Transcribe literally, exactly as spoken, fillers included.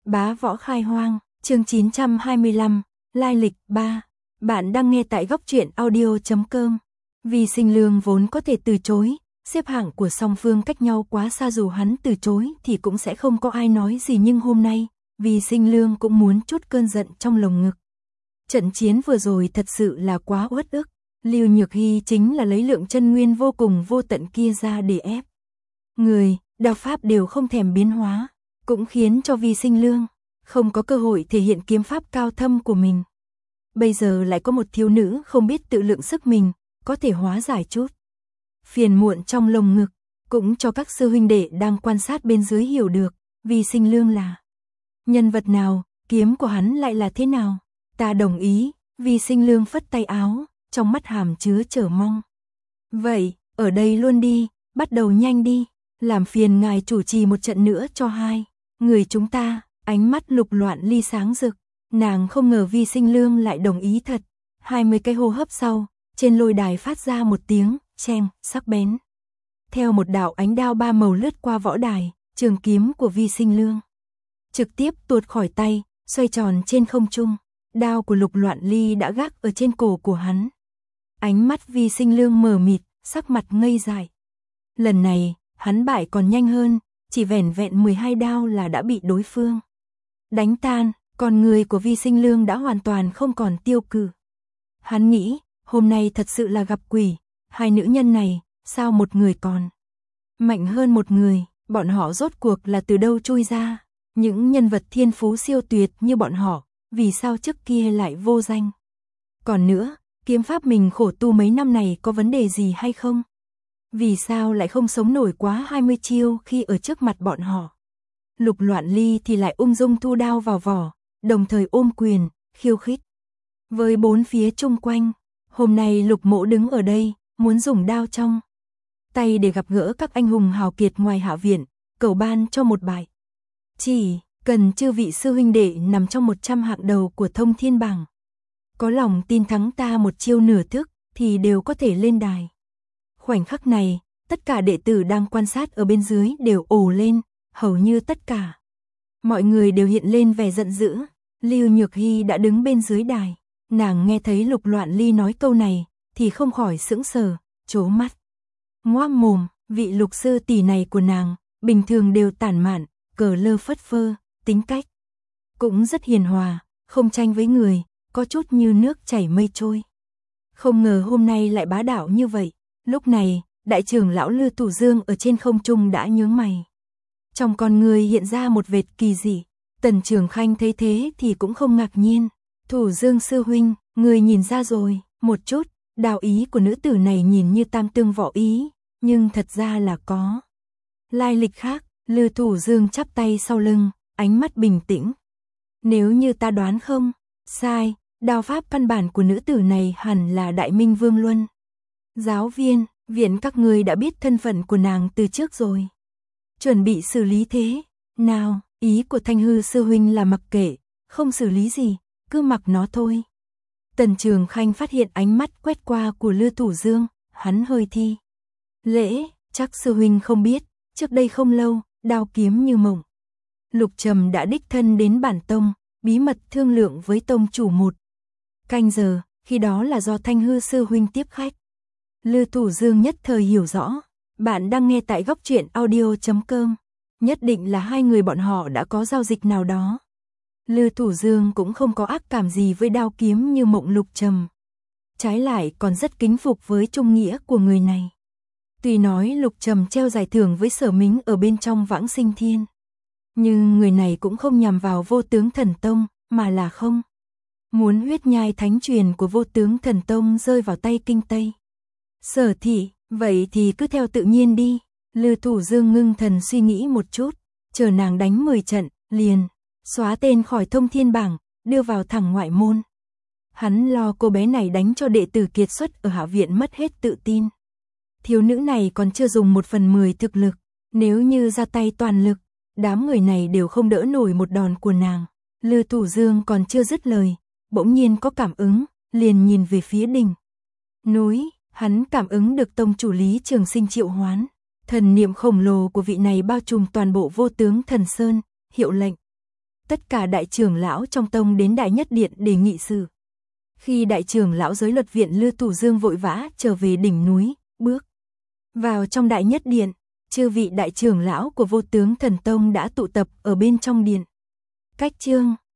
Bá võ khai hoang, chương chín trăm hai mươi lăm, lai lịch ba. Bạn đang nghe tại góc truyện audio chấm com. Vì Sinh Lương vốn có thể từ chối, xếp hạng của song phương cách nhau quá xa, dù hắn từ chối thì cũng sẽ không có ai nói gì, nhưng hôm nay, Vì Sinh Lương cũng muốn chút cơn giận trong lồng ngực. Trận chiến vừa rồi thật sự là quá uất ức, Lưu Nhược Hy chính là lấy lượng chân nguyên vô cùng vô tận kia ra để ép. Người, đạo pháp đều không thèm biến hóa, cũng khiến cho Vì Sinh Lương không có cơ hội thể hiện kiếm pháp cao thâm của mình. Bây giờ lại có một thiếu nữ không biết tự lượng sức mình, có thể hóa giải chút phiền muộn trong lồng ngực, cũng cho các sư huynh đệ đang quan sát bên dưới hiểu được Vì Sinh Lương là nhân vật nào, kiếm của hắn lại là thế nào. Ta đồng ý, Vì Sinh Lương phất tay áo, trong mắt hàm chứa chờ mong. Vậy, ở đây luôn đi, bắt đầu nhanh đi, làm phiền ngài chủ trì một trận nữa cho hai người chúng ta. Ánh mắt Lục Loạn Ly sáng rực, nàng không ngờ Vì Sinh Lương lại đồng ý thật. Hai mươi cái hô hấp sau, trên lôi đài phát ra một tiếng cheng sắc bén. Theo một đạo ánh đao ba màu lướt qua võ đài, trường kiếm của Vì Sinh Lương trực tiếp tuột khỏi tay, xoay tròn trên không trung. Đao của Lục Loạn Ly đã gác ở trên cổ của hắn. Ánh mắt Vì Sinh Lương mờ mịt, sắc mặt ngây dại. Lần này, hắn bại còn nhanh hơn, chỉ vẻn vẹn mười hai đao là đã bị đối phương đánh tan, còn người của Vì Sinh Lương đã hoàn toàn không còn tiêu cự. Hắn nghĩ, hôm nay thật sự là gặp quỷ, hai nữ nhân này, sao một người còn mạnh hơn một người, bọn họ rốt cuộc là từ đâu chui ra, những nhân vật thiên phú siêu tuyệt như bọn họ, vì sao trước kia lại vô danh. Còn nữa, kiếm pháp mình khổ tu mấy năm này có vấn đề gì hay không? Vì sao lại không sống nổi quá hai mươi chiêu khi ở trước mặt bọn họ? Lục Loạn Ly thì lại ung dung thu đao vào vỏ, đồng thời ôm quyền, khiêu khích với bốn phía chung quanh. Hôm nay Lục Mỗ đứng ở đây, muốn dùng đao trong tay để gặp gỡ các anh hùng hào kiệt ngoài hạ viện, cầu ban cho một bài. Chỉ cần chư vị sư huynh đệ nằm trong một trăm hạng đầu của thông thiên bảng, có lòng tin thắng ta một chiêu nửa thức, thì đều có thể lên đài. Khoảnh khắc này, tất cả đệ tử đang quan sát ở bên dưới đều ồ lên, hầu như tất cả mọi người đều hiện lên vẻ giận dữ. Lưu Nhược Hy đã đứng bên dưới đài, nàng nghe thấy Lục Loạn Ly nói câu này, thì không khỏi sững sờ, trố mắt, ngoác mồm. Vị Lục sư tỷ này của nàng, bình thường đều tản mạn, cờ lơ phất phơ, tính cách cũng rất hiền hòa, không tranh với người, có chút như nước chảy mây trôi. Không ngờ hôm nay lại bá đạo như vậy. Lúc này, đại trưởng lão Lư Thủ Dương ở trên không trung đã nhướng mày. Trong con người hiện ra một vệt kỳ dị. Tần Trường Khanh thấy thế thì cũng không ngạc nhiên. Thủ Dương sư huynh, người nhìn ra rồi, một chút, đạo ý của nữ tử này nhìn như tam tương võ ý, nhưng thật ra là có lai lịch khác. Lư Thủ Dương chắp tay sau lưng, ánh mắt bình tĩnh. Nếu như ta đoán không sai, đao pháp căn bản của nữ tử này hẳn là Đại Minh Vương Luân giáo viên, viện các người đã biết thân phận của nàng từ trước rồi. Chuẩn bị xử lý thế nào? Ý của Thanh Hư sư huynh là mặc kệ, không xử lý gì, cứ mặc nó thôi. Tần Trường Khanh phát hiện ánh mắt quét qua của Lư Thủ Dương, hắn hơi thi lễ, chắc sư huynh không biết, trước đây không lâu, đao kiếm như mộng, Lục Trầm đã đích thân đến bản tông, bí mật thương lượng với tông chủ một canh giờ, khi đó là do Thanh Hư sư huynh tiếp khách. Lư Thủ Dương nhất thời hiểu rõ, bạn đang nghe tại góc truyện audio chấm com, nhất định là hai người bọn họ đã có giao dịch nào đó. Lư Thủ Dương cũng không có ác cảm gì với đao kiếm như mộng Lục Trầm, trái lại còn rất kính phục với trung nghĩa của người này. Tuy nói Lục Trầm treo giải thưởng với Sở Mính ở bên trong Vãng Sinh Thiên, nhưng người này cũng không nhằm vào Vô Tướng Thần Tông, mà là không muốn huyết nhai thánh truyền của Vô Tướng Thần Tông rơi vào tay Kinh Tây Sở Thị. Vậy thì cứ theo tự nhiên đi. Lư Thủ Dương ngưng thần suy nghĩ một chút, chờ nàng đánh mười trận, liền xóa tên khỏi thông thiên bảng, đưa vào thẳng ngoại môn. Hắn lo cô bé này đánh cho đệ tử kiệt xuất ở hạ viện mất hết tự tin. Thiếu nữ này còn chưa dùng một phần mười thực lực, nếu như ra tay toàn lực, đám người này đều không đỡ nổi một đòn của nàng. Lư Thủ Dương còn chưa dứt lời, bỗng nhiên có cảm ứng, liền nhìn về phía đỉnh núi. Hắn cảm ứng được tông chủ Lý Trường Sinh triệu hoán, thần niệm khổng lồ của vị này bao trùm toàn bộ Vô Tướng Thần Sơn, hiệu lệnh tất cả đại trưởng lão trong tông đến Đại Nhất Điện để nghị sự. Khi đại trưởng lão giới luật viện Lư Thủ Dương vội vã trở về đỉnh núi, bước vào trong Đại Nhất Điện, chư vị đại trưởng lão của Vô Tướng Thần Tông đã tụ tập ở bên trong điện. Cách chương